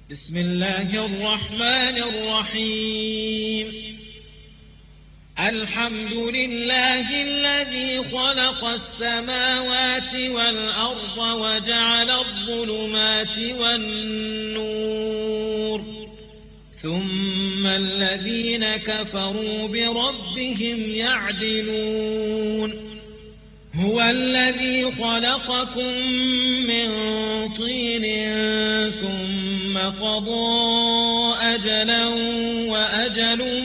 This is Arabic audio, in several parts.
بسم الله الرحمن الرحيم. الحمد لله الذي خلق السماوات والأرض وجعل الظلمات والنور، ثم الذين كفروا بربهم يعدلون. هو الذي خلقكم من طين ثم قضى أجلا وأجل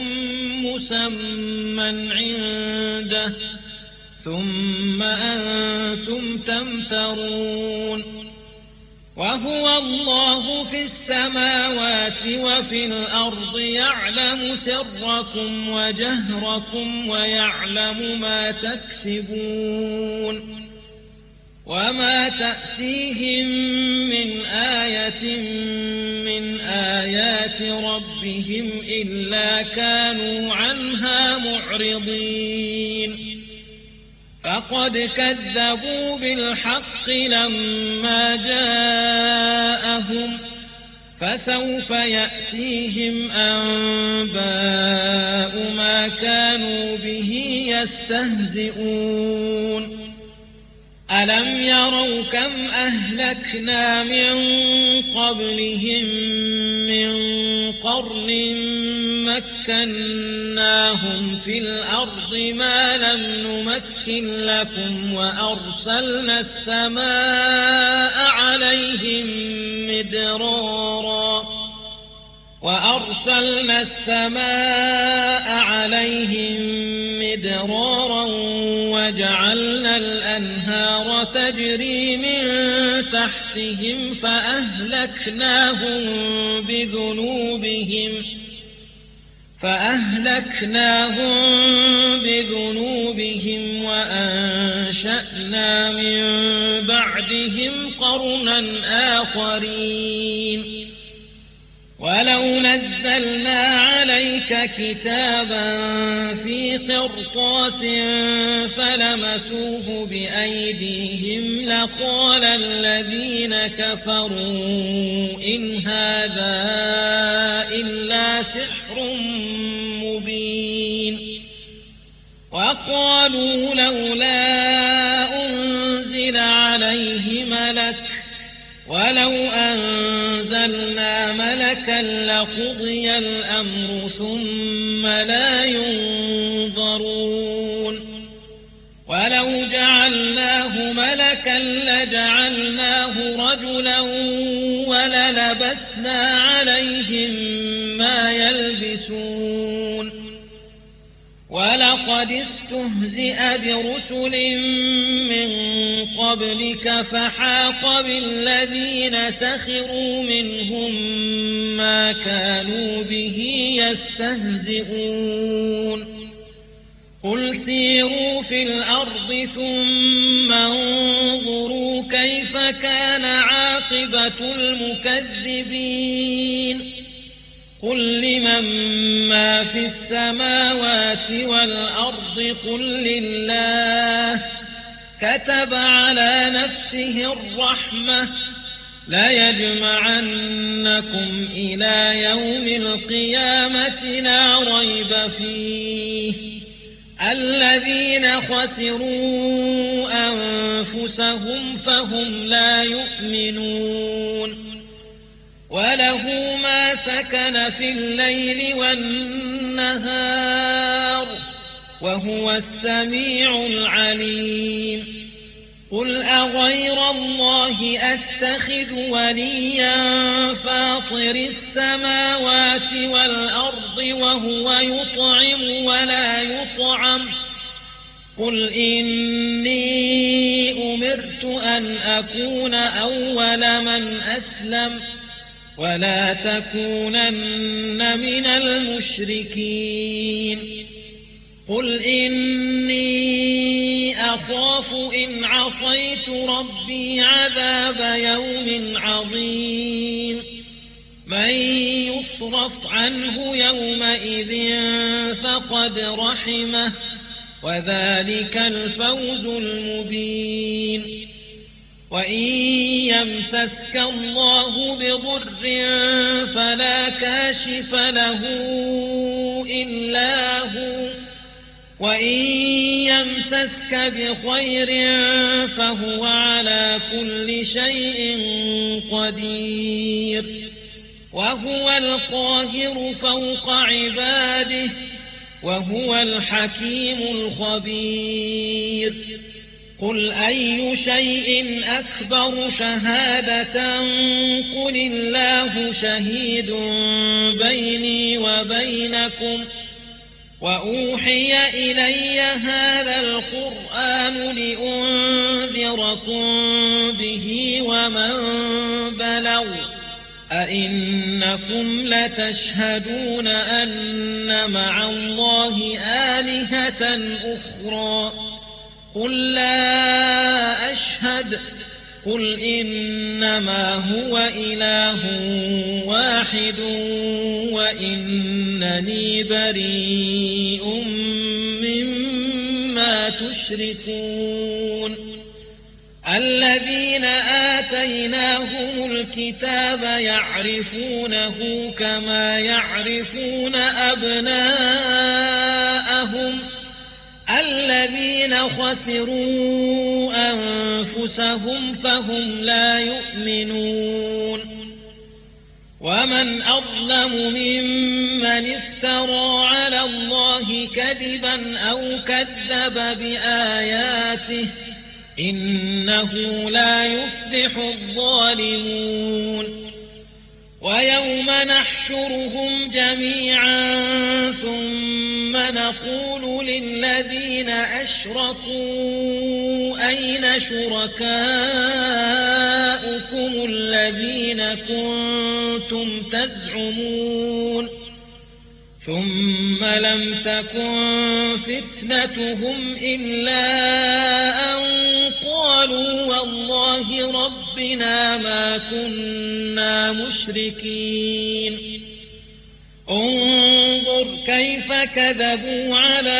مسمى عنده ثم أنتم تمترون. وهو الله في السماوات وفي الأرض يعلم سركم وجهركم ويعلم ما تكسبون. وما تأتيهم من آية من آيات ربهم إلا كانوا عنها معرضين. فقد كذبوا بالحق لما جاءهم، فسوف يأتيهم أنباء ما كانوا به يستهزئون. ألم يروا كم أهلكنا من قبلهم من قرن مكناهم في الأرض ما لم نمكن لكم وأرسلنا السماء عليهم مدرارا وجعلنا الأنهار تجري من تحتهم فأهلكناهم بذنوبهم وأنشأنا من بعدهم قرنا آخرين. ولو نزلنا عليك كتابا في قرطاس فلمسوه بأيديهم لقال الذين كفروا إن هذا إلا سحر مبين. وقالوا لولا أنزل عليه ملك ولو أنزلنا ملكا لقضي الأمر ثم لا ينظرون. ولو جعلناه ملكا لجعلناه رجلا وللبسنا عليهم ما يلبسون. ولقد استهزئ برسل من قبلك فحاق بالذين سخروا منهم ما كانوا به يستهزئون. قل سيروا في الأرض ثم انظروا كيف كان عاقبة المكذبين. قل لمن ما في السماوات والأرض قل لله. كتب على نفسه الرحمة ليجمعنكم إلى يوم القيامة لا ريب فيه. الذين خسروا أنفسهم فهم لا يؤمنون. وله ما سكن في الليل والنهار وهو السميع العليم. قل أغير الله أتخذ وليا فاطر السماوات والأرض وهو يطعم ولا يطعم. قل إني أمرت أن أكون أول من أسلم ولا تكونن من المشركين. قل إني أخاف إن عصيت ربي عذاب يوم عظيم. من يصرف عنه يومئذ فقد رحمه وذلك الفوز المبين. وإن يمسسك الله بضر فلا كاشف له إلا هو، وإن يمسسك بخير فهو على كل شيء قدير، وهو القاهر فوق عباده، وهو الحكيم الخبير. قل أي شيء أكبر شهادة قل الله شهيد بيني وبينكم، وأوحي إلي هذا القرآن لأنذركم به ومن بلغ، أئنكم لتشهدون أن مع الله آلهة أخرى؟ قل لا أشهد، قل إنما هو إله واحد وإنني بريء مما تشركون. الذين آتيناهم الكتاب يعرفونه كما يعرفون أبناءهم، الذين خسروا أنفسهم فهم لا يؤمنون. ومن أظلم ممن افترى على الله كذبا أو كذب بآياته، إنه لا يفلح الظالمون. ويوم نحشرهم جميعا ثم نقول للذين أشركوا أين شركاؤكم الذين كنتم تزعمون، ثم لم تكن فتنتهم إلا أن قالوا والله ربنا ما كنا مشركين. انظر كيف كذبوا على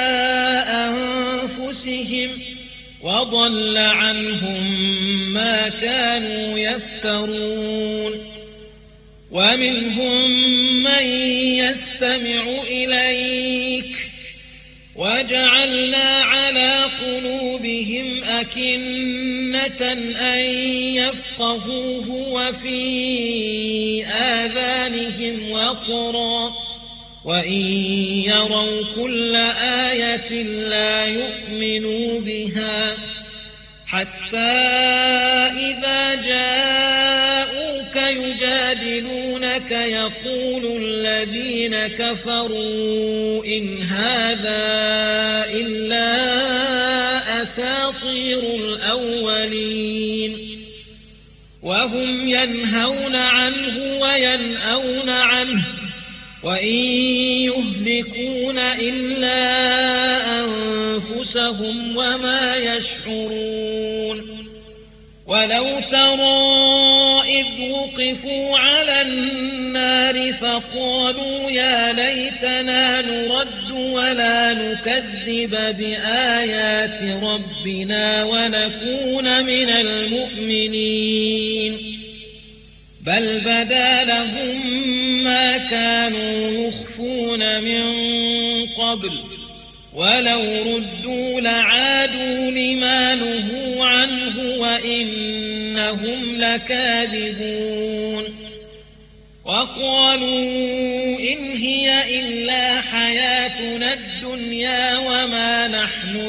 أنفسهم وضل عنهم ما كانوا يفترون. ومنهم من يستمع إليك وجعلنا على قلوبهم أكنة أن يفقهوه وفي آذانهم وقرا، وإن يروا كل آية لا يؤمنوا بها، حتى إذا جاءوك يجادلونك يقول الذين كفروا إن هذا إلا أساطير الأولين، وهم ينهون عنه وينأون عنه، وإن يهلكون إلا أنفسهم وما يشعرون. ولو ترى إذ وقفوا على النار فقالوا يا ليتنا نرد ولا نكذب بآيات ربنا ونكون من المؤمنين، بل بدا لهم ما كانوا يخفون من قبل، ولو ردوا لعادوا لما نهوا عنه وإنهم لكاذبون. وقالوا إن هي إلا حياتنا الدنيا وما نحن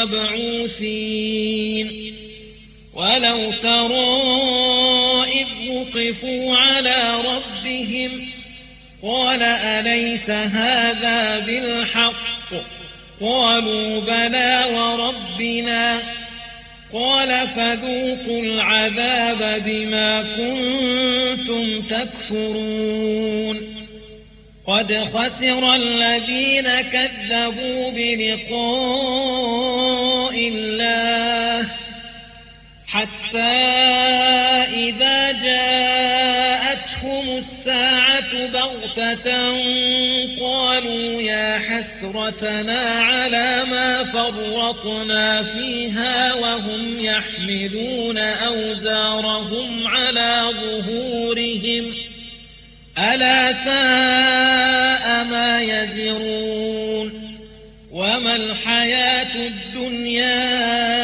بمبعوثين. ولو ترى إذ وقفوا على ربهم قال أليس هذا بالحق؟ قالوا بلى وربنا. قال فذوقوا العذاب بما كنتم تكفرون. قد خسر الذين كذبوا بلقاء الله حتى إذا جاءتهم الساعة بغتة قالوا وقالوا يا حسرتنا على ما فرطنا فيها وهم يحملون أوزارهم على ظهورهم ألا ساء ما يزرون وما الحياة الدنيا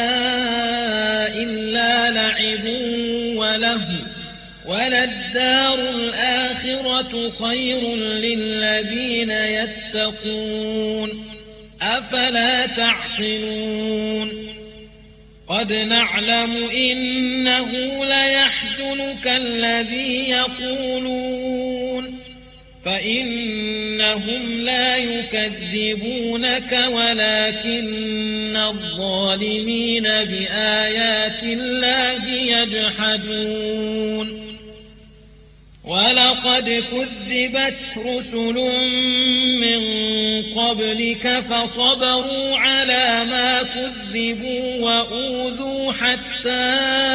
إلا لعب ولهو وللدار الآخرة خير للذين يتقون أفلا تعقلون قد نعلم إنه ليحزنك الذي يقولون فإنهم لا يكذبونك ولكن الظالمين بآيات الله يجحدون ولقد كذبت رسل من قبلك فصبروا على ما كذبوا وأوذوا حتى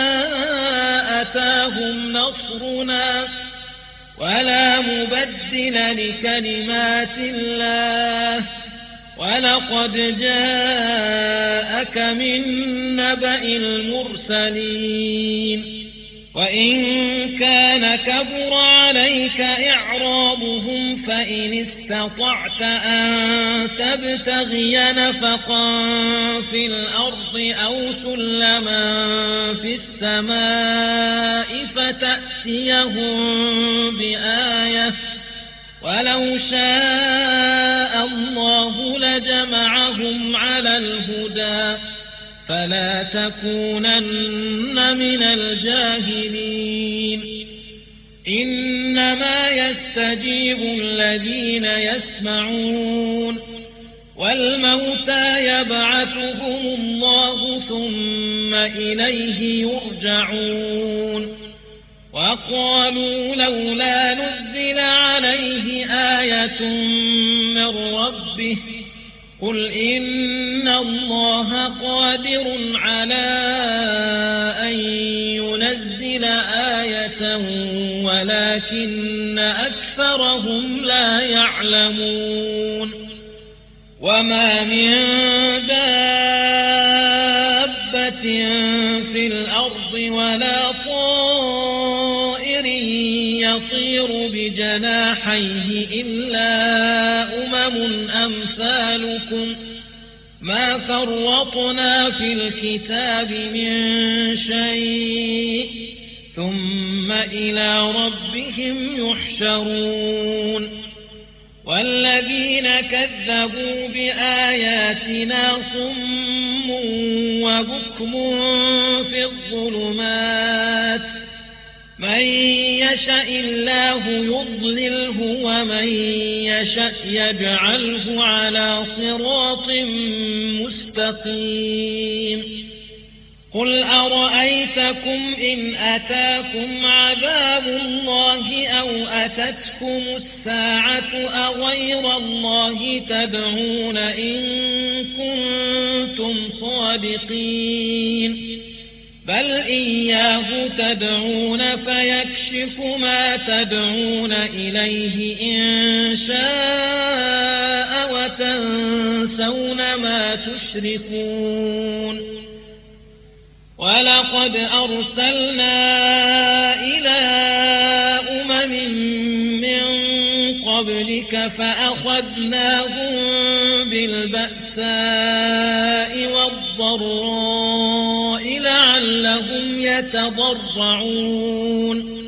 أتاهم نصرنا ولا مبدل لكلمات الله ولقد جاءك من نبأ المرسلين وإن كان كبر عليك إعرابهم فإن استطعت أن تبتغي نفقا في الأرض أو سلما في السماء فتأتيهم بآية ولو شاء الله لجمعهم على الهدى فلا تكونن من الجاهلين إنما يستجيب الذين يسمعون والموتى يبعثهم الله ثم إليه يرجعون وقالوا لولا نزل عليه آية من ربه قل إن الله قادر على أن ينزل آية ولكن أكثرهم لا يعلمون وما من دابة في الأرض ولا طائر يطير بجناحيه إلا أمثالكم ما فرطنا في الكتاب من شيء ثم إلى ربهم يحشرون والذين كذبوا بآياتنا صم وبكم في الظلمات من يشاء الله يضلله ومن يشاء يجعله على صراط مستقيم قل أرأيتكم إن أتاكم عذاب الله أو أتتكم الساعة أغير الله تدعون إن كنتم صادقين بل إياه تدعون فيكشف ما تدعون إليه إن شاء وتنسون ما تشركون ولقد أرسلنا إلى من قبلك فأخذناهم بالبأساء والضراء لعلهم يتضرعون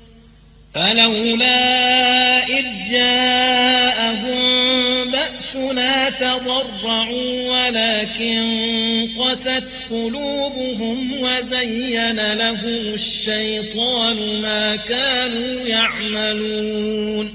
فلولا إذ جاءهم بأسنا تضرعوا ولكن قست قلوبهم وزين لهم الشيطان ما كانوا يعملون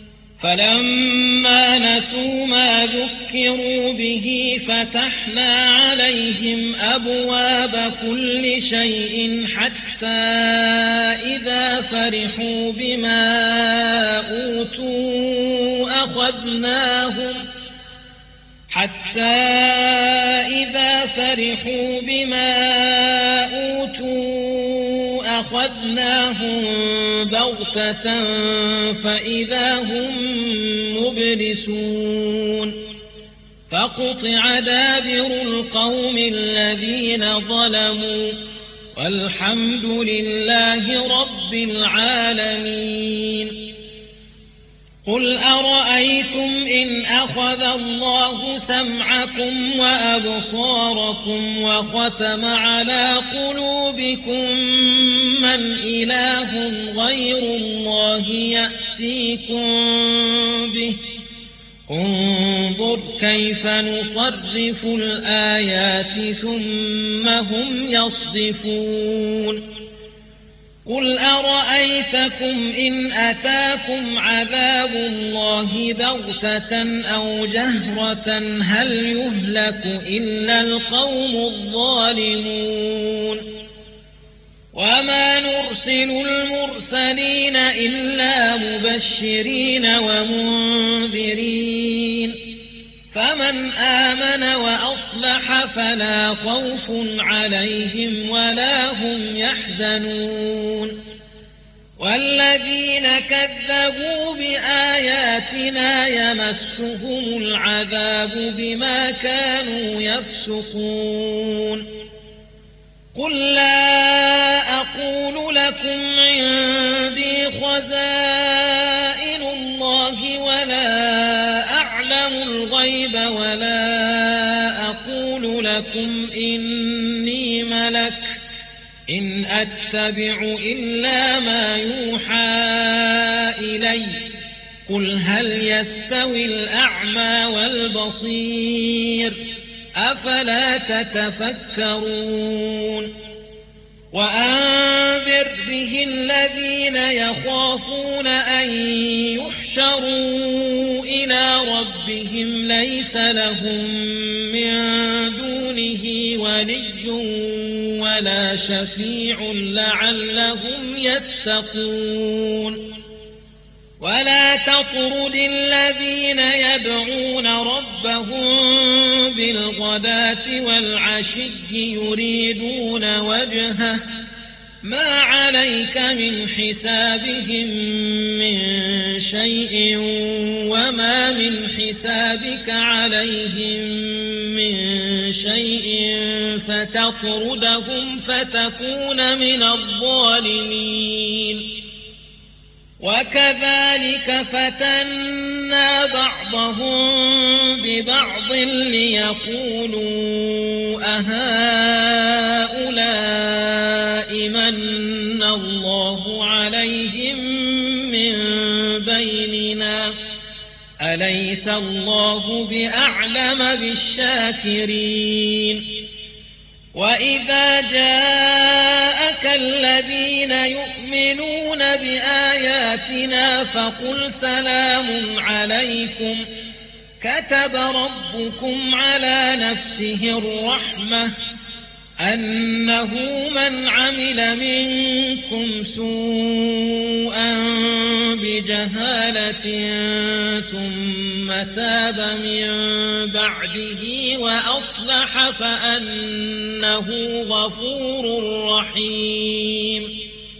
فلما نسوا ما ذكروا به فتحنا عليهم أبواب كل شيء حتى إذا فرحوا بما أوتوا فأخذناهم بغتة فإذا هم مبلسون فقطع دابر القوم الذين ظلموا والحمد لله رب العالمين. قل أرأيتم إن أخذ الله سمعكم وأبصاركم وختم على قلوبكم من إله غير الله يأتيكم به انظر كيف نصرف الآيات ثم هم يصدفون. قل أرأيتكم إن أتاكم عذاب الله بغتة أو جهرة هل يهلك إلا القوم الظالمون. وما نرسل المرسلين إلا مبشرين ومنذرين فمن آمن وأصلح فلا خوف عليهم ولا هم يحزنون. والذين كذبوا بآياتنا يمسهم العذاب بما كانوا يفسقون. قل لا أقول لكم عندي خزائن الله ولا أعلم الغيب ولا أقول لكم إني ملك إن أتبع إلا ما يوحى إلي قل هل يستوي الأعمى والبصير أفلا تتفكرون. وأنذر به الذين يخافون أن يحشروا إلى ربهم ليس لهم من دونه ولي ولا شفيع لعلهم يتقون. ولا تطرد الذين يدعون ربهم بالغداة والعشي يريدون وجهه ما عليك من حسابهم من شيء وما من حسابك عليهم من شيء فتطردهم فتكون من الظالمين. وكذلك فتنا بعضهم ببعض ليقولوا أهؤلاء من الله عليهم من بيننا أليس الله بأعلم بالشاكرين. وإذا جاءك الذين يؤمنون بآياتنا فقل سلام عليكم كتب ربكم على نفسه الرحمة أنه من عمل منكم سوءا بجهالة ثم تاب من بعده وأصلح فأنه غفور رحيم.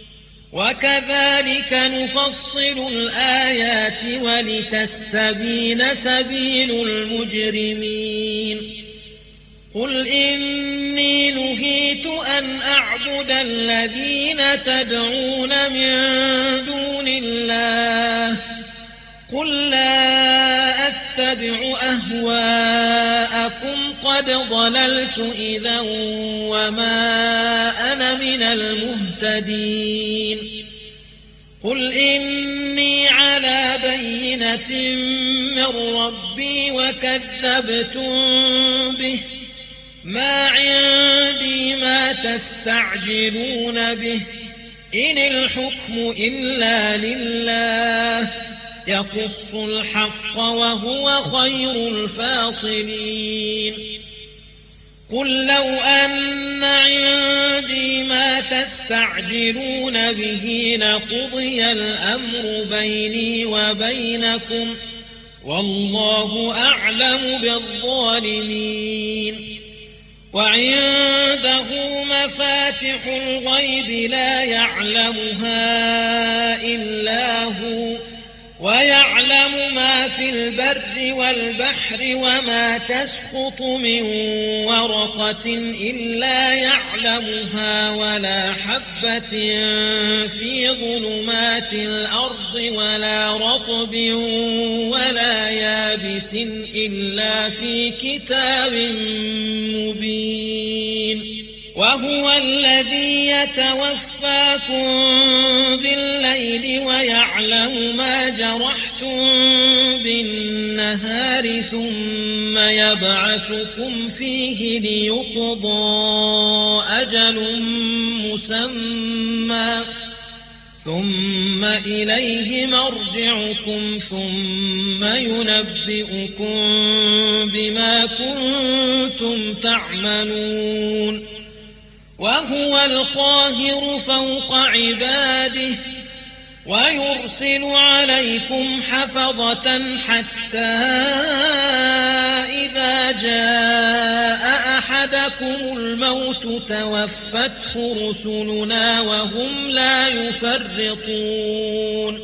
وكذلك نفصل الآيات ولتستبين سبيل المجرمين. قل إني نهيت أن أعبد الذين تدعون من دون الله قل لا أتبع أهواءكم قد ضللت إذا وما أنا من المهتدين. قل إني على بينة من ربي وكذبتم به ما عندي ما تستعجلون به إن الحكم إلا لله يقص الحق وهو خير الفاصلين. قل لو أن عندي ما تستعجلون به لقضي الأمر بيني وبينكم والله أعلم بالظالمين. وعنده مفاتح الغيب لا يعلمها إلا هو ويعلم ما في البر والبحر وما تسقط من ورقة إلا يعلمها ولا حبة في ظلمات الأرض ولا رطب ولا يابس إلا في كتاب مبين وهو الذي يتوفاكم بالليل ويعلم ما جرحتم بالنهار ثم يبعثكم فيه ليقضى أجل مسمى ثم إليه مرجعكم ثم ينبئكم بما كنتم تعملون وهو القاهر فوق عباده ويرسل عليكم حفظة حتى إذا جاء أحدكم الموت توفته رسلنا وهم لا يفرطون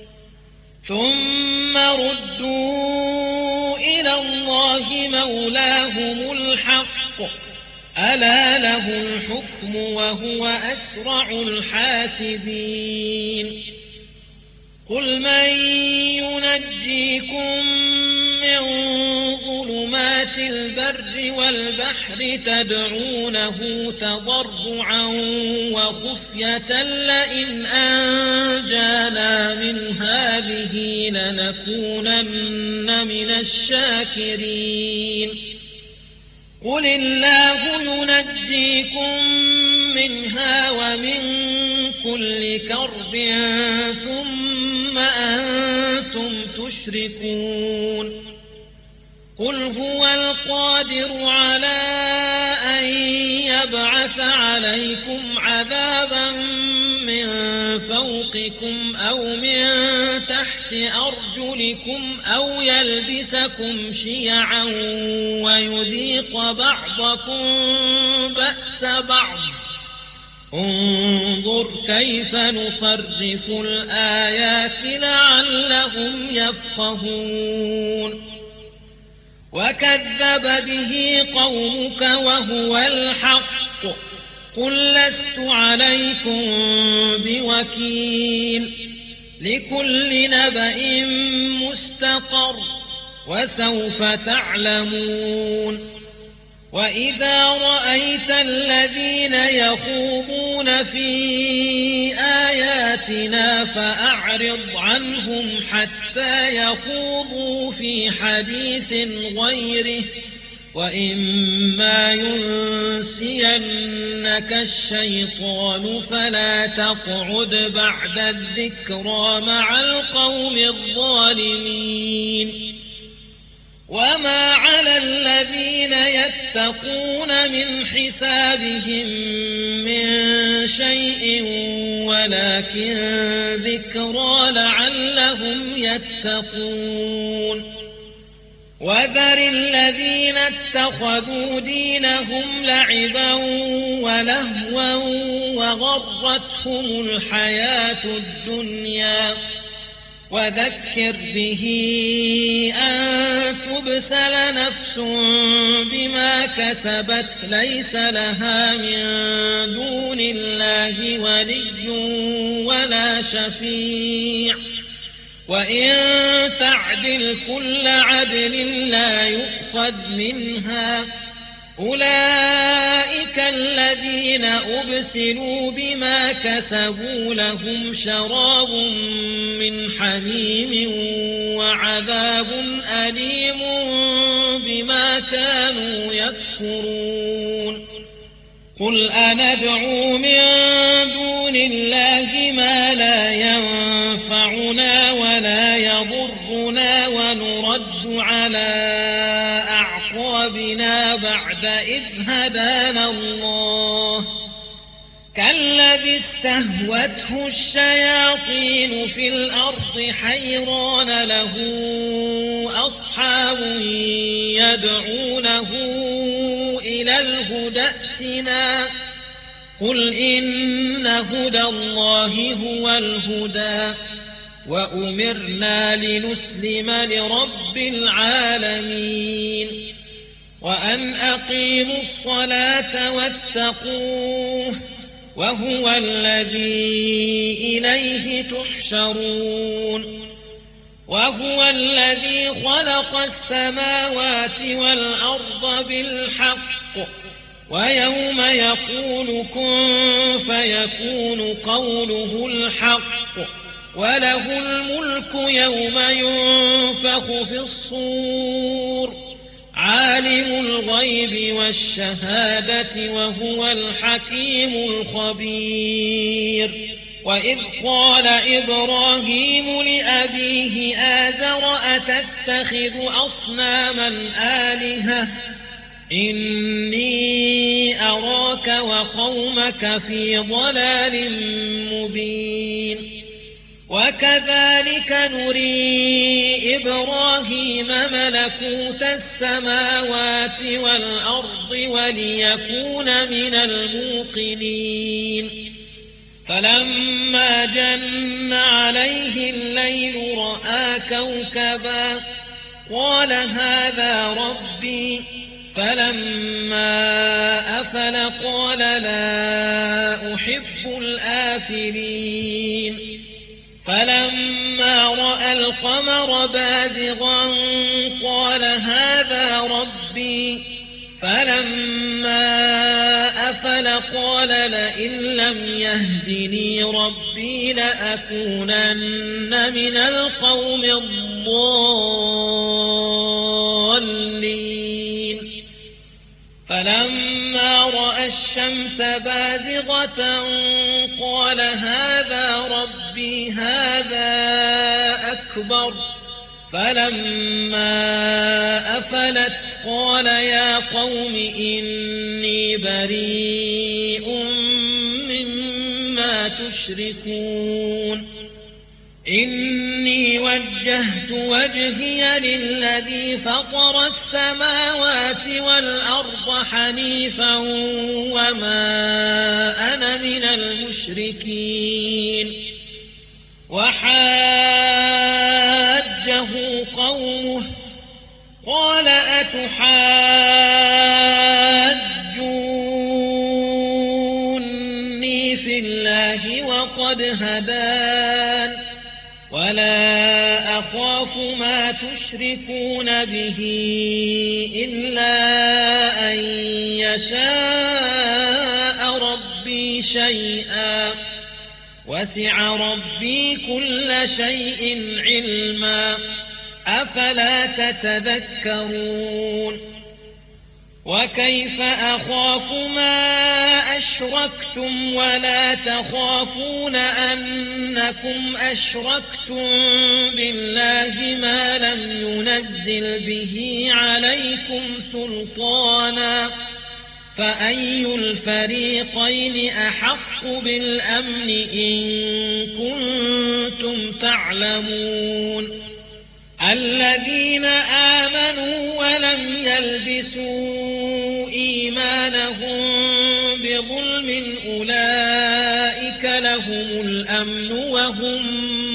ثم ردوا إلى الله مولاهم الحق ألا له الحكم وهو أسرع الحاسبين قل من ينجيكم من ظلمات البر والبحر تدعونه تضرعا وخفية لئن أنجانا من هذه لنكونن من الشاكرين قل الله ينجيكم منها ومن كل كرب ثم أنتم تشركون قل هو القادر على أن يبعث عليكم عذابا من فوقكم أو من تحت أرجلكم أو يلبسكم شيعا ويذيق بعضكم بأس بعض انظر كيف نصرف الآيات لعلهم يفقهون وكذب به قومك وهو الحق قل لست عليكم بوكيل لكل نبأ مستقر وسوف تعلمون وإذا رأيت الذين يخوضون في آياتنا فأعرض عنهم حتى يخوضوا في حديث غيره وإما ينسينك الشيطان فلا تقعد بعد الذكرى مع القوم الظالمين وما على الذين يتقون من حسابهم من شيء ولكن ذكرى لعلهم يتقون وذر الذين اتخذوا دينهم لعبا ولهوا وغرتهم الحياة الدنيا وذكر به أن تبسل نفس بما كسبت ليس لها من دون الله ولي ولا شفيع وإن تعدل كل عدل لا يؤخذ منها أولئك الذين أبسلوا بما كسبوا لهم شراب من حميم وعذاب أليم بما كانوا يكفرون قل أندعو من دون الله ما لا ينفعنا ولا يضرنا ونرد على أعقابنا بعد إذ هدانا الله كالذي استهوته الشياطين في الأرض حيران له أصحاب يدعونه إلى إلى الهدى ائتنا قل إن هدى الله هو الهدى وأمرنا لنسلم لرب العالمين وأن أقيموا الصلاة واتقوه وهو الذي إليه تحشرون وهو الذي خلق السماوات والأرض بالحق ويوم يقول كن فيكون قوله الحق وله الملك يوم ينفخ في الصور عالم الغيب والشهادة وهو الحكيم الخبير وإذ قال إبراهيم لأبيه آزر أتتخذ أصناما آلهة إني أراك وقومك في ضلال مبين وكذلك نري إبراهيم ملكوت السماوات والأرض وليكون من الموقنين فلما جن عليه الليل رأى كوكبا قال هذا ربي فلما أفل قال لا أحب الآفلين فلما رأى القمر بازغا قال هذا ربي فلما أفل قال لئن لم يهدني ربي لأكونن من القوم الضالين فلما رأى الشمس بازغة قال هذا ربي هذا أكبر فلما أفلت قال يا قوم إني بريء مما تشركون إني وجهت وجهي للذي فطر السماوات والأرض حنيفا وما أنا من المشركين وحاجه قومه قال أتحاجوني في الله وقد هدان ولا أخاف ما تشركون به إلا أن يشاء ربي شيئا وسع ربي كل شيء علما أفلا تتذكرون وكيف أخاف ما أشركتم ولا تخافون أنكم أشركتم بالله ما لم ينزل به عليكم سلطانا فأي الفريقين أحق بالأمن إن كنتم تعلمون الذين آمنوا ولم يلبسوا إيمانهم بظلم أولئك لهم الأمن وهم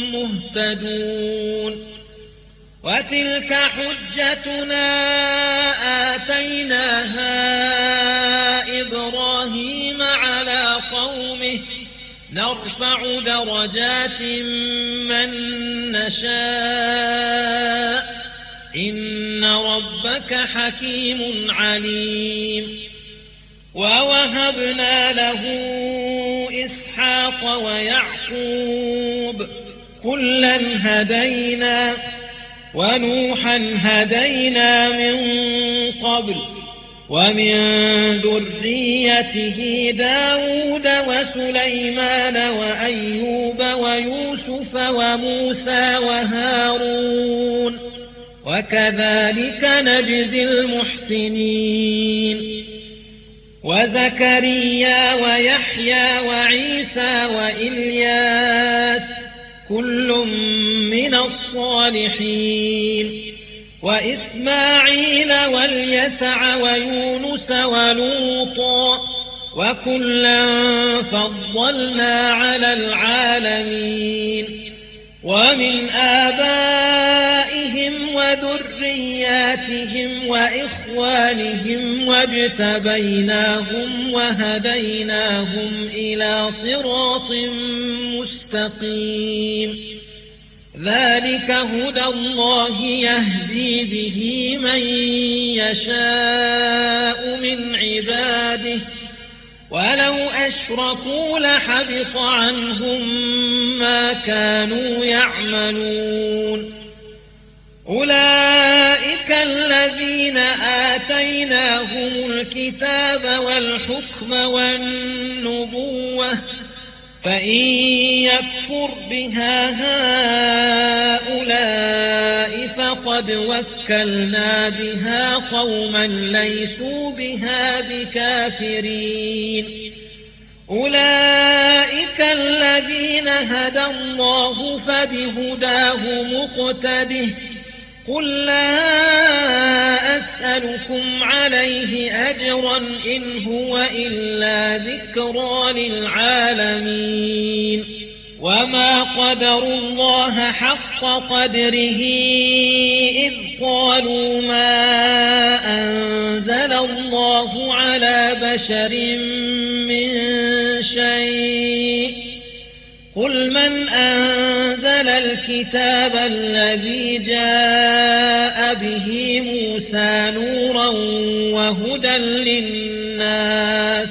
مهتدون وتلك حجتنا آتيناها إبراهيم على قومه نرفع درجات من نشاء إن ربك حكيم عليم ووهبنا له إسحاق ويعقوب كلا هدينا ونوحا هدينا من قبل ومن ذريته داود وسليمان وأيوب ويوسف وموسى وهارون وكذلك نجزي المحسنين وزكريا ويحيى وعيسى وإلياس كل من الصالحين وإسماعيل واليسع ويونس ولوطا وكلا فضلنا على العالمين ومن آبائهم وذرياتهم وإخوانهم واجتبيناهم وهديناهم إلى صراط مستقيم ذلك هدى الله يهدي به من يشاء من عباده ولو أشركوا لحبط عنهم ما كانوا يعملون أولئك الذين آتيناهم الكتاب والحكم والنبوة فإن يكفر بها هؤلاء فقد وكلنا بها قوما ليسوا بها بكافرين أولئك الذين هدى الله فبهداه مقتده قل لا أسألكم عليه أجرا إن هو إلا ذكرى للعالمين وما قدروا الله حق قدره إذ قالوا ما أنزل الله على بشر من شيء قل من أنزل الكتاب الذي جاء به موسى نورا وهدى للناس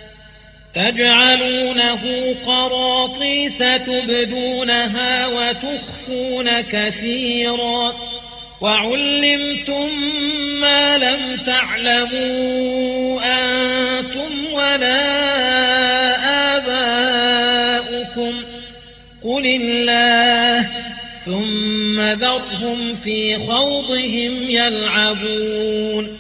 تجعلونه قراطيس تبدونها وتخفون كثيرا وعلمتم ما لم تعلموا أنتم ولا آباؤكم قل الله ثم ذرهم في خوضهم يلعبون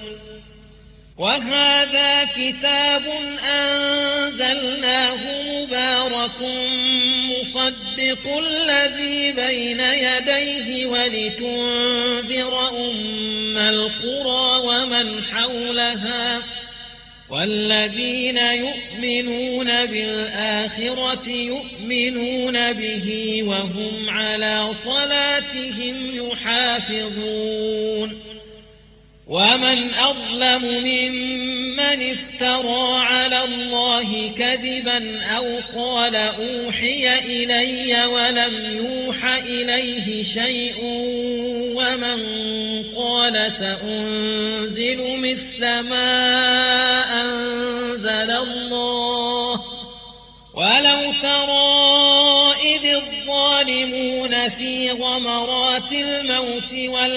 وهذا كتاب أنزلناه مبارك مصدق الذي بين يديه ولتنذر أم القرى ومن حولها والذين يؤمنون بالآخرة يؤمنون به وهم على صلاتهم يحافظون ومن أظلم ممن افترى على الله كذبا أو قال أوحي إلي ولم يوح إليه شيء ومن قال سأنزل مثل ما أنزل الله ولو ترى إذ الظالمون في غمرات الموت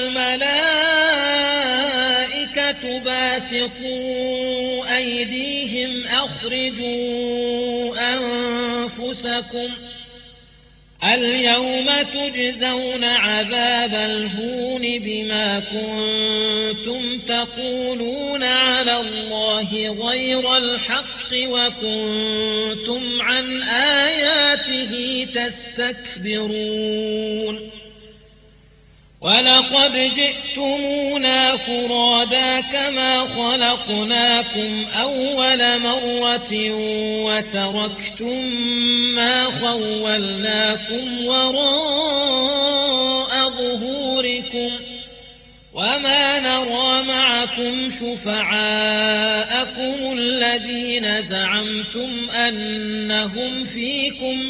والملائكة باسطوا أيديهم أخرجوا أنفسكم اليوم تجزون عذاب الهون بما كنتم تقولون على الله غير الحق وكنتم عن آياته تستكبرون ولقد جئتمونا فرادا كما خلقناكم أول مرة وتركتم ما خولناكم وراء ظهوركم وما نرى معكم شفعاءكم الذين زعمتم أنهم فيكم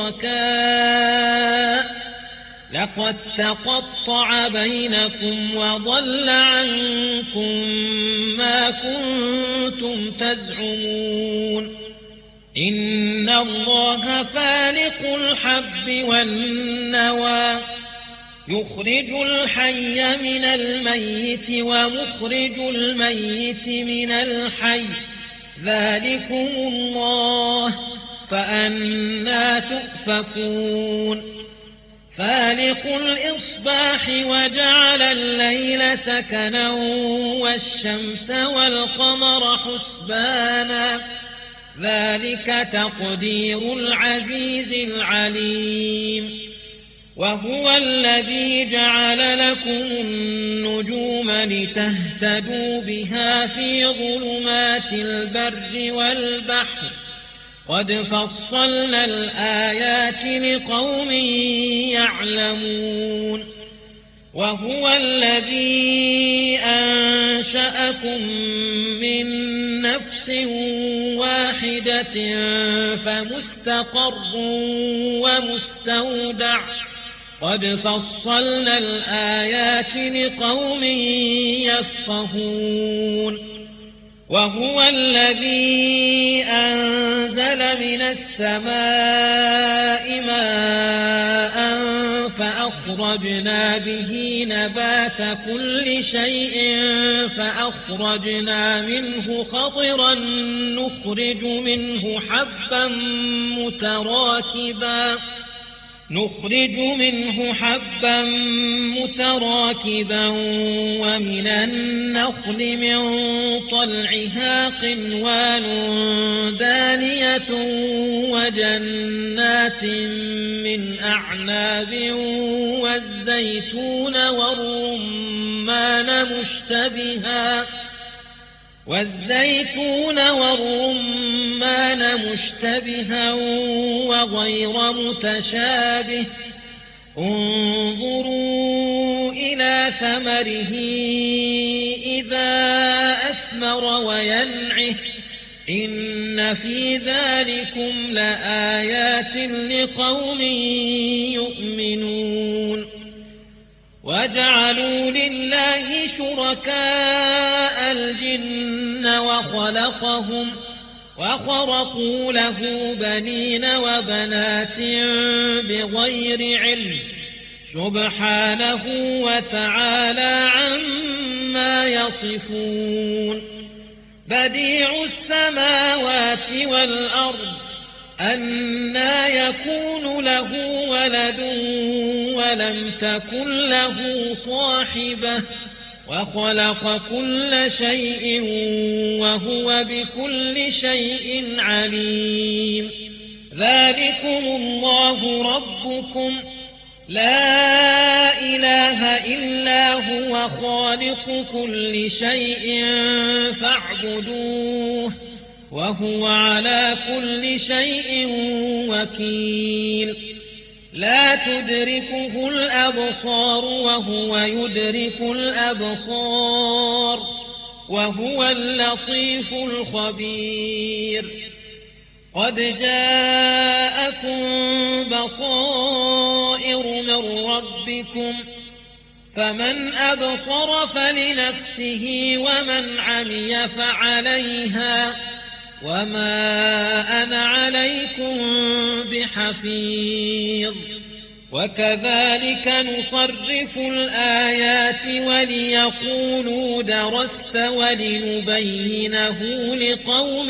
شركاء لقد تقطع بينكم وضل عنكم ما كنتم تزعمون إن الله فالق الحب والنوى يخرج الحي من الميت ومخرج الميت من الحي ذلكم الله فأنى تؤفكون فالق الإصباح وجعل الليل سكنا والشمس والقمر حسبانا ذلك تقدير العزيز العليم وهو الذي جعل لكم النجوم لتهتدوا بها في ظلمات البر والبحر قد فصلنا الآيات لقوم يعلمون وهو الذي أنشأكم من نفس واحدة فمستقر ومستودع قد فصلنا الآيات لقوم يفقهون وهو الذي أنزل من السماء ماء فأخرجنا به نبات كل شيء فأخرجنا منه خضرا نخرج منه حبا متراكبا ومن النخل من طلعها قنوان دانية وجنات من أعناب والزيتون والرمان مشتبها وغير متشابه انظروا إلى ثمره إذا أثمر وينعه إن في ذلكم لآيات لقوم يؤمنون وجعلوا لله شركاء الجن وخرقوا له بنين وبنات بغير علم سبحانه وتعالى عما يصفون بديع السماوات والأرض أنى يكون له ولد ولم تكن له صاحبة وخلق كل شيء وهو بكل شيء عليم ذلكم الله ربكم لا إله إلا هو خالق كل شيء فاعبدوه وهو على كل شيء وكيل لا تدركه الأبصار وهو يدرك الأبصار وهو اللطيف الخبير قد جاءكم بصائر من ربكم فمن أبصر فلنفسه ومن عمي فعليها وما أنا عليكم بحفيظ وكذلك نصرف الآيات وليقولوا درست ولنبينه لقوم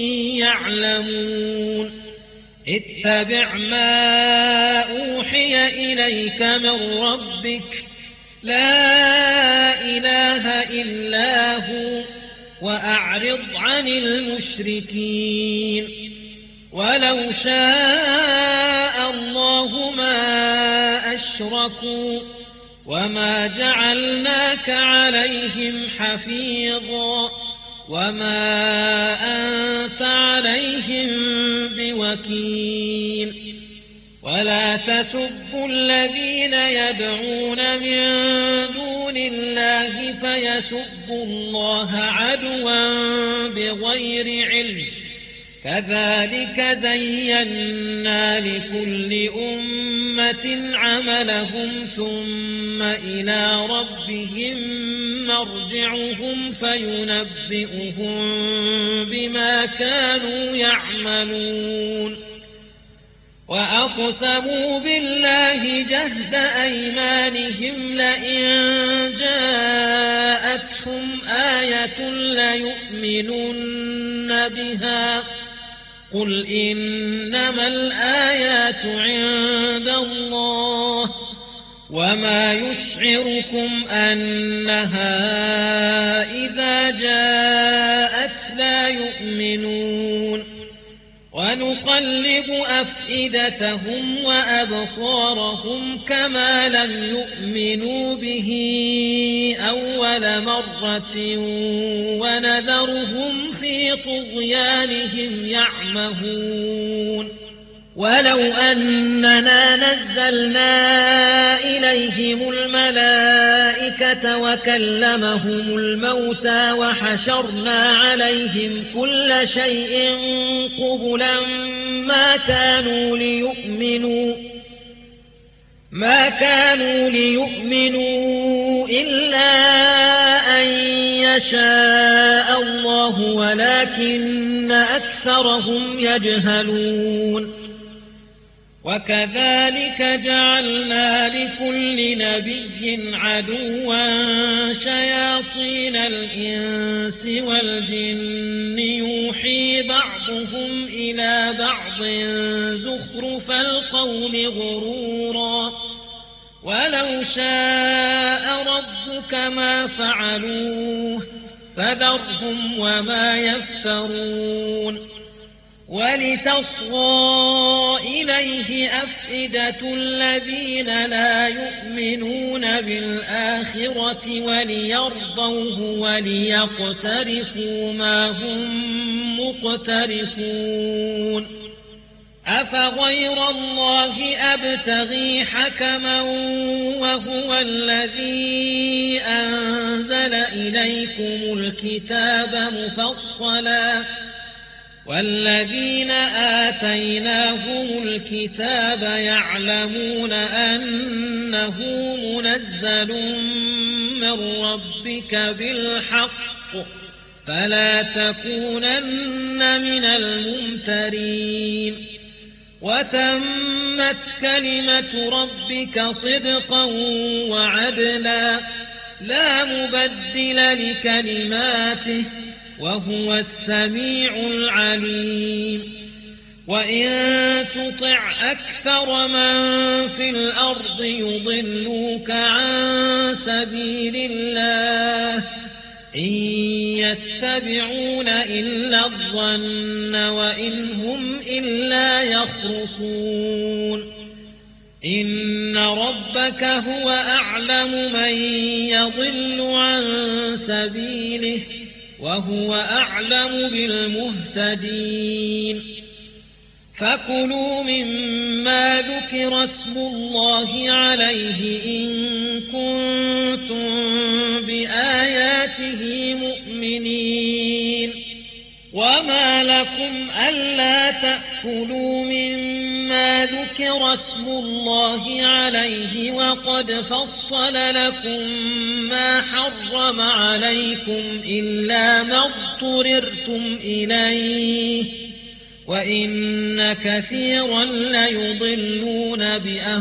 يعلمون اتبع ما أوحي إليك من ربك لا إله إلا هو وأعرض عن المشركين ولو شاء الله ما أشركوا وما جعلناك عليهم حفيظا وما أنت عليهم بوكيل ولا تسبوا الذين يدعون من دون الله فيسبوا الله عدوا بغير علم كذلك زينا لكل أمة عملهم ثم إلى ربهم مرجعهم فينبئهم بما كانوا يعملون وأقسموا بالله جهد أيمانهم لئن جاءتهم آية ليؤمنن بها قل إنما الآيات عند الله وما يشعركم أنها إذا جاءت لا يؤمنون ونقلب ونقلب أفئدتهم وأبصارهم كما لم يؤمنوا به أول مرة ونذرهم في طغيانهم يعمهون ولو أننا نزلنا إليهم الملائكة وكلمهم الموتى وحشرنا عليهم كل شيء قبلا ما كانوا ليؤمنوا إلا أن يشاء الله ولكن أكثرهم يجهلون وكذلك جعلنا لكل نبي عدوا شياطين الإنس والجن يوحي بعضهم إلى بعض زخرف القول غرورا ولو شاء ربك ما فعلوه فذرهم وما يفترون ولتصغى إليه أفئدة الذين لا يؤمنون بالآخرة وليرضوه وليقترفوا ما هم مقترفون أفغير الله أبتغي حكما وهو الذي أنزل إليكم الكتاب مفصلا والذين آتيناهم الكتاب يعلمون أنه منزل من ربك بالحق فلا تكونن من الممترين وتمت كلمة ربك صدقا وعدلا لا مبدل لكلماته وهو السميع العليم وإن تطع أكثر من في الأرض يضلوك عن سبيل الله إن يتبعون إلا الظن وإن هم إلا يخرصون إن ربك هو أعلم من يضل عن سبيله وهو أعلم بالمهتدين فكلوا مما ذكر اسم الله عليه إن كنتم بآياته مؤمنين وما لكم ألا تأكلوا مما ذكر اسم الله عليه وقد فصل لكم ما حرم عليكم إلا ما اضطررتم إليه وإن كثيرا ليضلون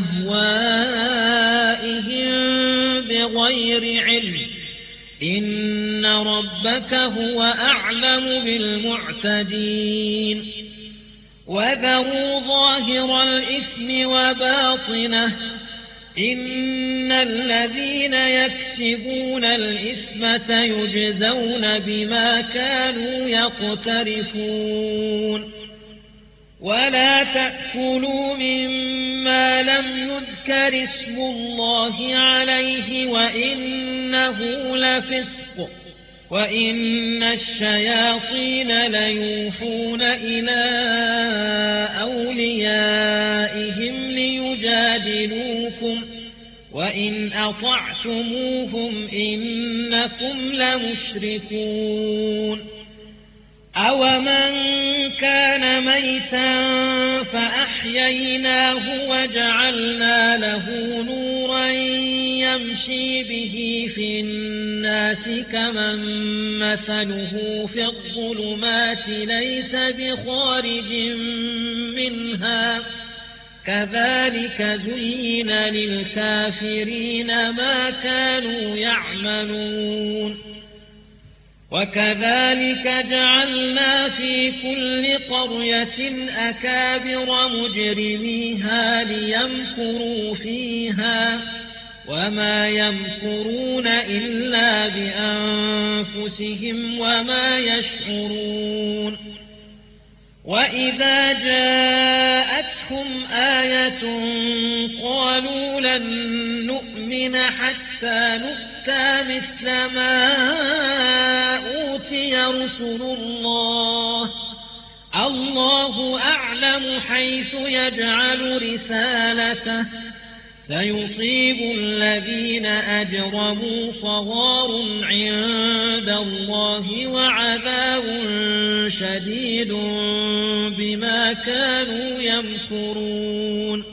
بأهوائهم بغير علم إن ربك هو أعلم بالمعتدين وذروا ظاهر الإثم وباطنه إن الذين يكسبون الإثم سيجزون بما كانوا يقترفون ولا تأكلوا مما لم يذكر اسم الله عليه وإنه لفسق وإن الشياطين ليوحون إلى أوليائهم ليجادلوكم وإن أطعتموهم إنكم لمشركون أومن كان ميتا فأحييناه وجعلنا له نورا يمشي به في الناس كمن مثله في الظلمات ليس بخارج منها كذلك زين للكافرين ما كانوا يعملون وكذلك جعلنا في كل قرية أكابر مجرميها ليمكروا فيها وما يمكرون إلا بأنفسهم وما يشعرون وإذا جاءتهم آية قالوا لن نؤمن حتى نؤتى مثل ما أوتي رسل الله الله أعلم حيث يجعل رسالته سيصيب الذين أجرموا صغار عند الله وعذاب شديد بما كانوا يمكرون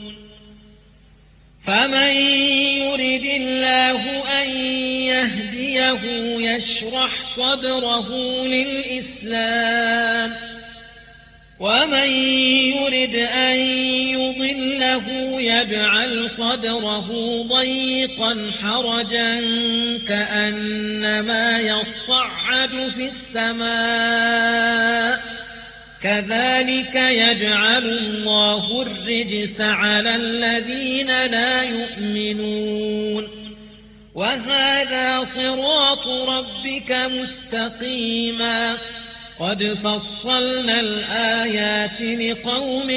فمن يرد الله أن يهديه يشرح صدره للإسلام ومن يرد أن يضله يجعل صدره ضيقا حرجا كأنما يصعد في السماء كذلك يجعل الله الرجس على الذين لا يؤمنون وهذا صراط ربك مستقيما قد فصلنا الآيات لقوم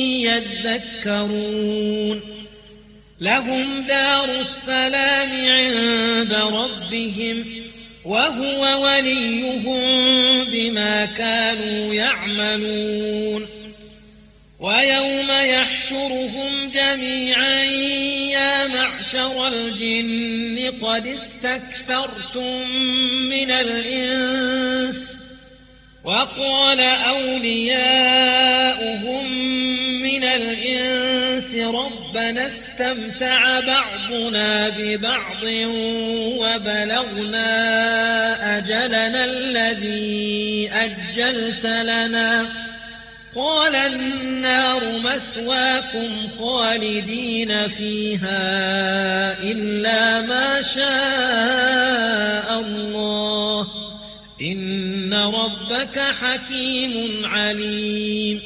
يذكرون لهم دار السلام عند ربهم وهو وليهم بما كانوا يعملون ويوم يحشرهم جميعا يا معشر الجن قد استكثرتم من الإنس وقال أولياؤهم من الإنس ربنا استمتع بعضنا ببعض وبلغنا أجلنا الذي أجلت لنا قال النار مثواكم خالدين فيها إلا ما شاء الله إن ربك حكيم عليم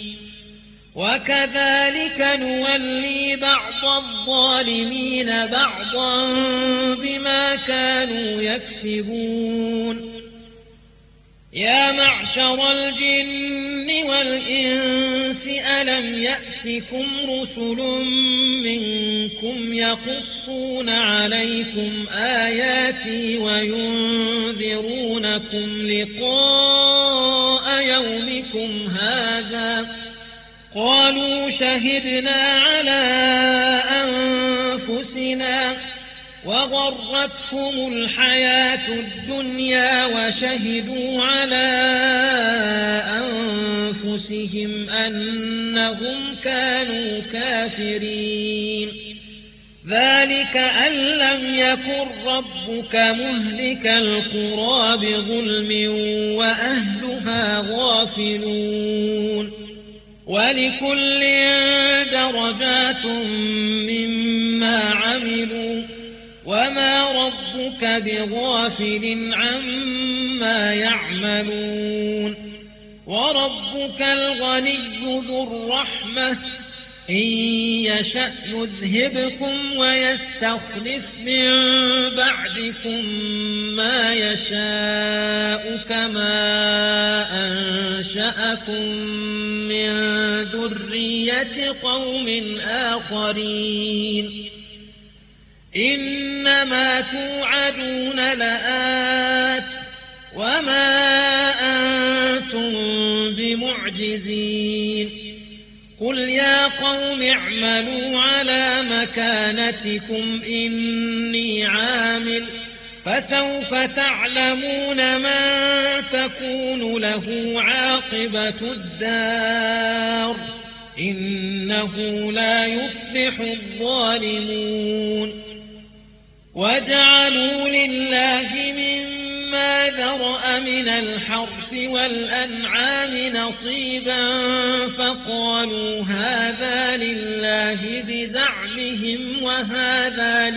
وكذلك نولي بعض الظالمين بعضا بما كانوا يكسبون يا معشر الجن والإنس ألم يأتكم رسل منكم يقصون عليكم آياتي وينذرونكم لقاء يومكم هذا قالوا شهدنا على أنفسنا وغرتهم الحياة الدنيا وشهدوا على أنفسهم أنهم كانوا كافرين ذلك أن لم يكن ربك مهلك القرى بظلم وأهلها غافلون ولكل درجات مما عملوا وما ربك بغافل عما يعملون وربك الغني ذو الرحمة إن يشأ يذهبكم ويستخلف من بعدكم ما يشاء كما أنشأكم من ذرية قوم آخرين إنما توعدون لآت وما أنتم بمعجزين قل يا قوم اعملوا على مكانتكم إني عامل فسوف تعلمون من تكون له عاقبة الدار إنه لا يفلح الظالمون وجعلوا لله مما ذرأ من الحرث والأنعام نصيبا فقالوا هذا لله بزعمهم وهذا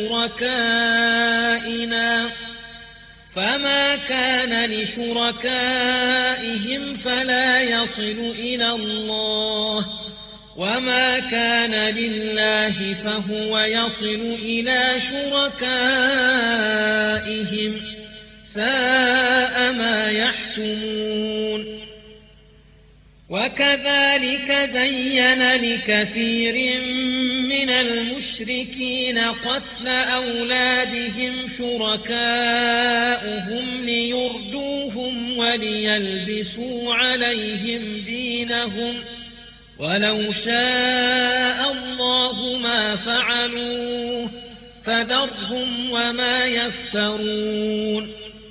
لشركائنا فما كان لشركائهم فلا يصل إلى الله وما كان لله فهو يصل إلى شركائهم ساء ما يحكمون وكذلك زين لكثير من المشركين قتل أولادهم شركاؤهم ليردوهم وليلبسوا عليهم دينهم ولو شاء الله ما فعلوه فذرهم وما يفترون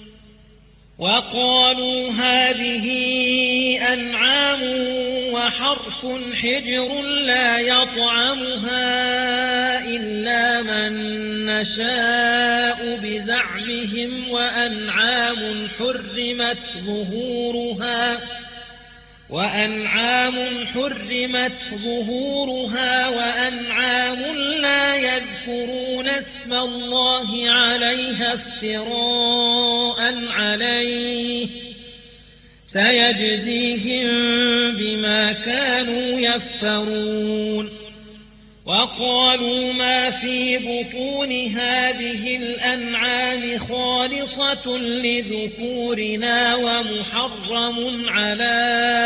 وقالوا هذه أنعام وحرث حجر لا يطعمها إلا من نشاء بزعمهم وأنعام حرمت ظهورها وأنعام لا يذكرون اسم الله عليها افتراء عليه سيجزيهم بما كانوا يفترون وقالوا ما في بطون هذه الأنعام خالصة لذكورنا ومحرم على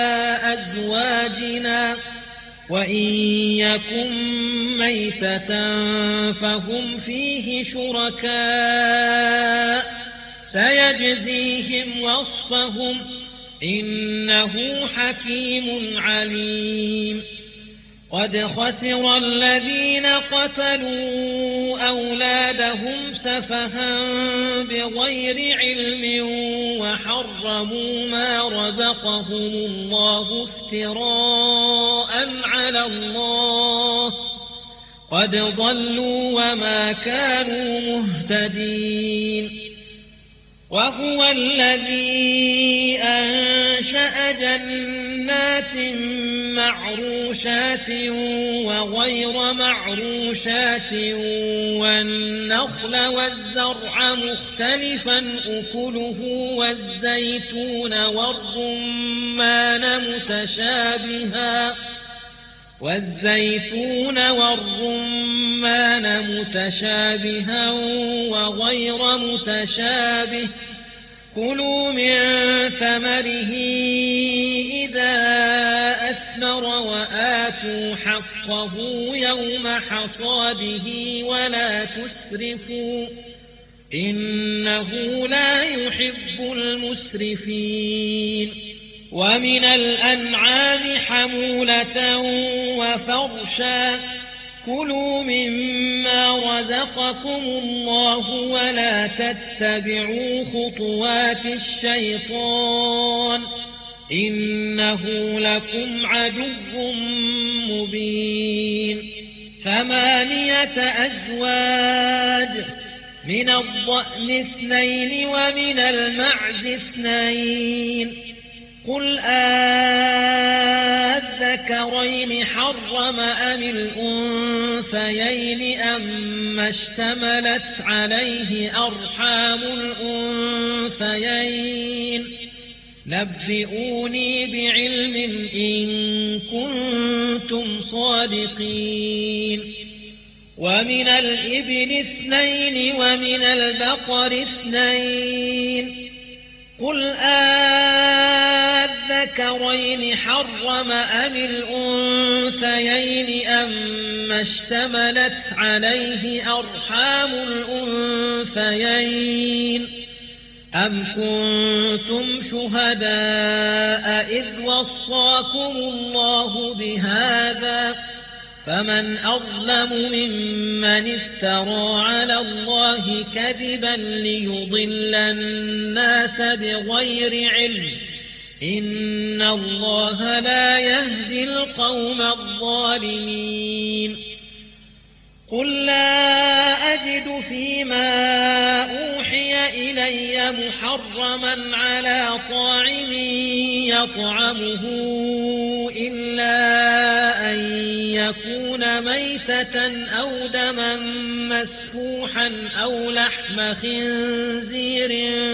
أزواجنا وإن يكن ميتة فهم فيه شركاء سيجزيهم وصفهم إنه حكيم عليم قد خسر الذين قتلوا أولادهم سفها بغير علم وحرموا ما رزقهم الله افتراء على الله قد ضلوا وما كانوا مهتدين وهو الذي أنشأ جنات معروشات وغير معروشات والنخل والزرع مختلفا أكله والزيتون والرمان متشابها وغير متشابه كلوا من ثمره إذا أثمر وآتوا حقه يوم حصاده ولا تسرفوا إنه لا يحب المسرفين ومن الأنعام حمولة وفرشا كلوا مما رزقكم الله ولا تتبعوا خطوات الشيطان إنه لكم عدو مبين 8 أزواج من الضأن 2 ومن المعز 2 قل أذكرين حرم أم الأنثيين أما اشتملت عليه أرحام الأنثيين نبئوني بعلم إن كنتم صادقين ومن الإبل 2 ومن البقر 2 قل أذكرين حرم أم الأنثيين أما اشتملت عليه أرحام الأنثيين أم كنتم شهداء إذ وصاكم الله بهذا فمن أظلم ممن افترى على الله كذبا ليضل الناس بغير علم إن الله لا يهدي القوم الظالمين قل لا أجد فيما أوحي إلي محرما على طاعم يطعمه إلا أن يكون ميتة أو دما مسفوحا أو لحم خنزير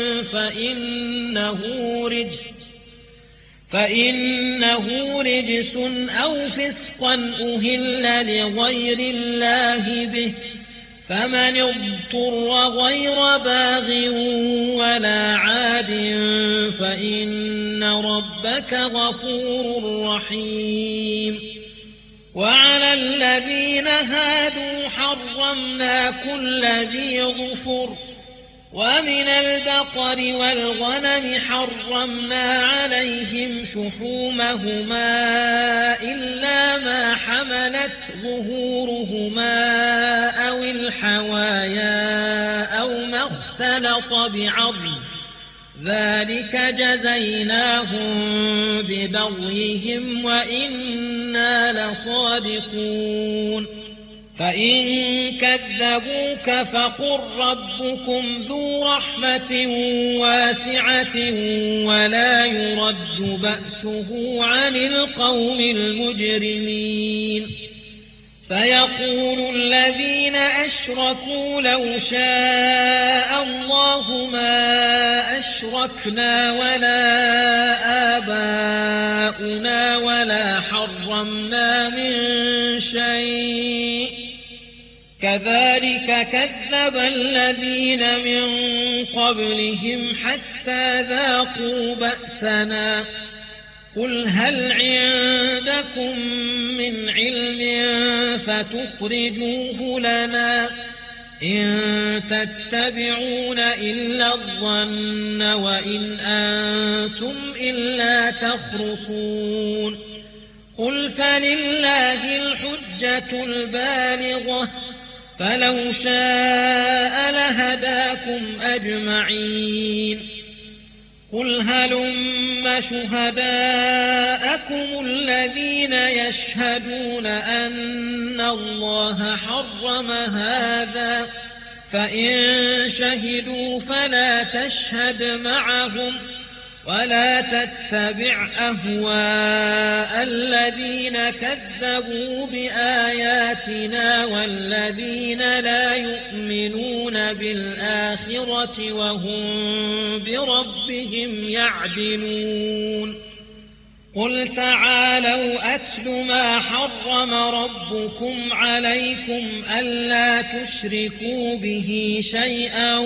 فإنه رجس أو فسقا أهل لغير الله به فمن اضطر غير باغ ولا عاد فإن ربك غفور رحيم. وعلى الذين هادوا حرمنا كل ذي ظفر، ومن البقر والغنم حرمنا عليهم شحومهما إلا ما حملت ظهورهما أو الحوايا أو ما اختلط بعظم، ذلك جزيناهم ببغيهم وإنا لصادقون. فإن كذبوك فقل ربكم ذو رحمة واسعة ولا يرد بأسه عن القوم المجرمين. سيقول الذين أشركوا لو شاء الله ما أشركنا ولا آباؤنا ولا حرمنا من شيء، كذلك كذب الذين من قبلهم حتى ذاقوا بأسنا. قل هل عندكم من علم فتخرجوه لنا؟ إن تتبعون إلا الظن وإن أنتم إلا تخرصون. قل فلله الحجة البالغة، فلو شاء لهداكم أجمعين. قل هلم شهداءكم الذين يشهدون أن الله حرم هذا، فإن شهدوا فلا تشهد معهم ولا تتبع أهواء الذين كذبوا بآياتنا والذين لا يؤمنون بالآخرة وهم بربهم يعدلون. قل تعالوا أتل ما حرم ربكم عليكم ألا تشركوا به شيئا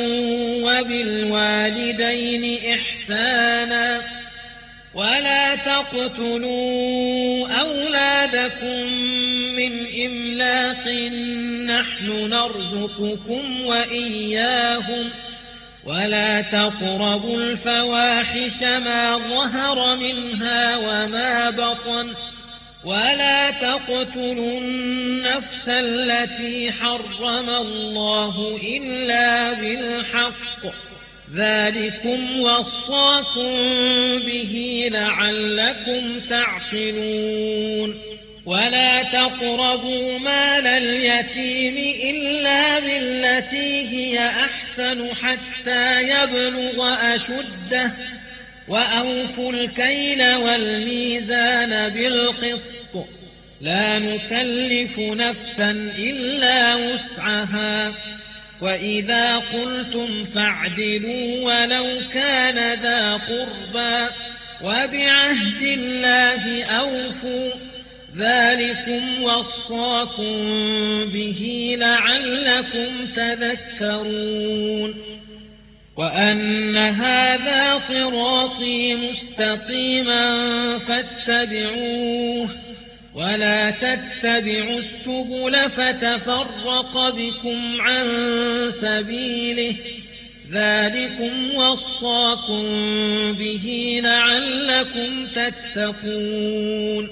وبالوالدين إحسانا ولا تقتلوا أولادكم من إملاق، نحن نرزقكم وإياهم، ولا تقربوا الفواحش ما ظهر منها وما بطن، ولا تقتلوا النفس التي حرم الله إلا بالحق، ذلكم وصاكم به لعلكم تعقلون. ولا تقربوا مال اليتيم إلا بالتي هي أحسن حتى يبلغ أشده، وأوفوا الكيل والميزان بالقسط، لا نكلف نفسا إلا وسعها، وإذا قلتم فاعدلوا ولو كان ذا قربى، وبعهد الله أوفوا، ذلكم وصاكم به لعلكم تذكرون. وأن هذا صراطي مستقيما فاتبعوه ولا تتبعوا السبل فتفرق بكم عن سبيله، ذلكم وصاكم به لعلكم تتقون.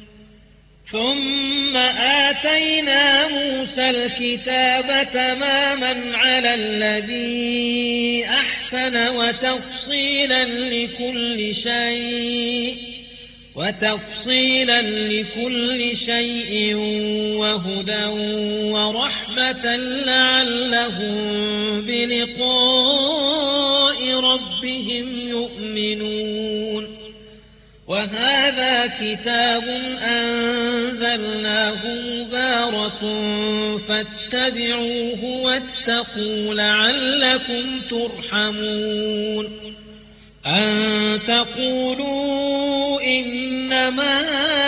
ثم آتينا موسى الكتاب تماما على الذي أحسن وتفصيلا لكل شيء وهدى ورحمة لعلهم بلقاء ربهم يؤمنون. وهذا كتاب أنزلناه مبارك فاتبعوه واتقوا لعلكم ترحمون. أن تقولوا إنما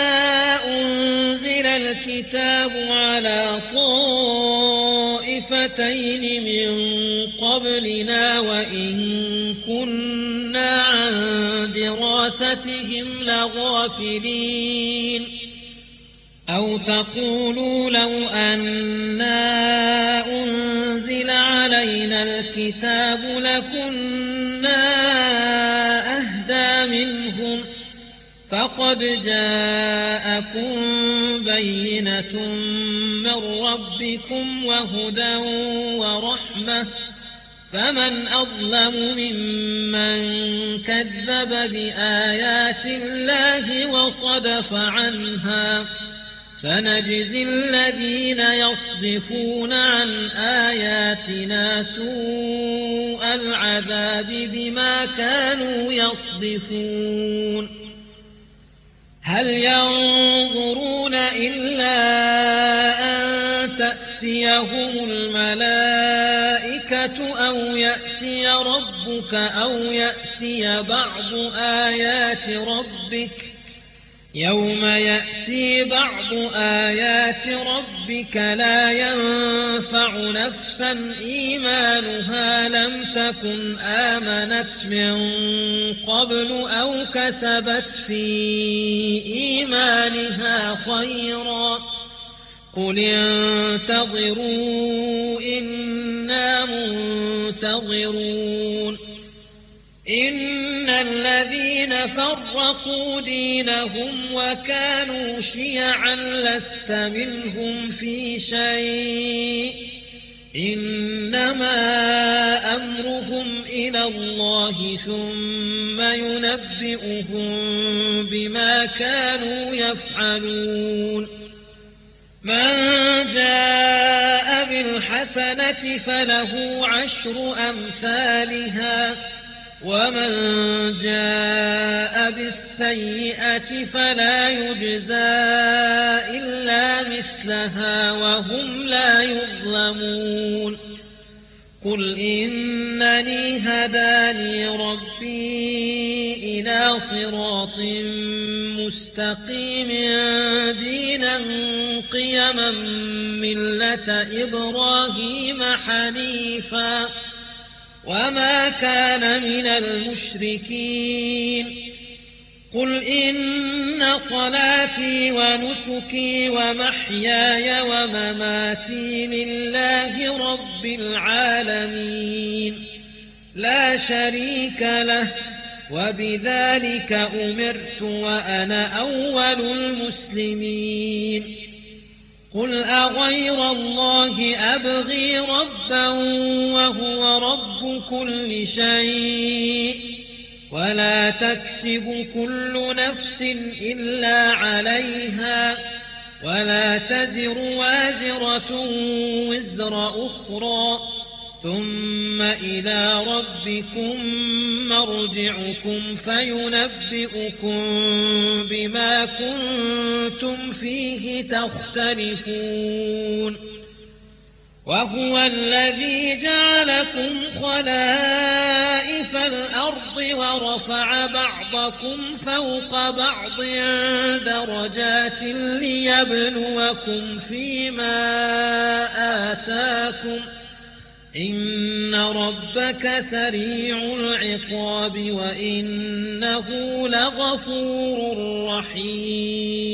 أنزل الكتاب على طائفتين آيتين من قبلنا وإن كنا عن دراستهم لغافلين أو تقولوا لو أنا أنزل علينا الكتاب لكنا أهدى منهم فقد جاءكم بينة من ربكم وهدى ورحمة فمن أظلم ممن كذب بآيات الله وصدف عنها سنجزي الذين يصدفون عن آياتنا سوء العذاب بما كانوا يصدفون هل ينظرون إلا أن تأتيهم الملائكة أو يأتي ربك أو يأتي بعض آيات ربك يوم يأتي بعض آيات ربك لا ينفع نفسا إيمانها لم تكن آمنت من قبل أو كسبت في إيمانها خيرا قل انتظروا إنا منتظرون إن الذين فرقوا دينهم وكانوا شيعا لست منهم في شيء إنما أمرهم إلى الله ثم ينبئهم بما كانوا يفعلون من جاء بالحسنة فله 10 أمثالها ومن جاء بالسيئة فلا يجزى إلا مثلها وهم لا يظلمون قل إنني هداني ربي إلى صراط مستقيم دينا قيما ملة إبراهيم حنيفا وما كان من المشركين قل إن صلاتي ونسكي ومحياي ومماتي لله رب العالمين لا شريك له وبذلك أمرت وأنا أول المسلمين قل أغير الله أبغي ربا وهو رب كل شيء ولا تكسب كل نفس إلا عليها ولا تزر وازرة وزر أخرى ثم إلى ربكم مرجعكم فينبئكم بما كنتم فيه تختلفون وهو الذي جعلكم خلائف الأرض ورفع بعضكم فوق بعض درجات ليبلوكم فيما آتاكم إن ربك سريع العقاب وإنه لغفور رحيم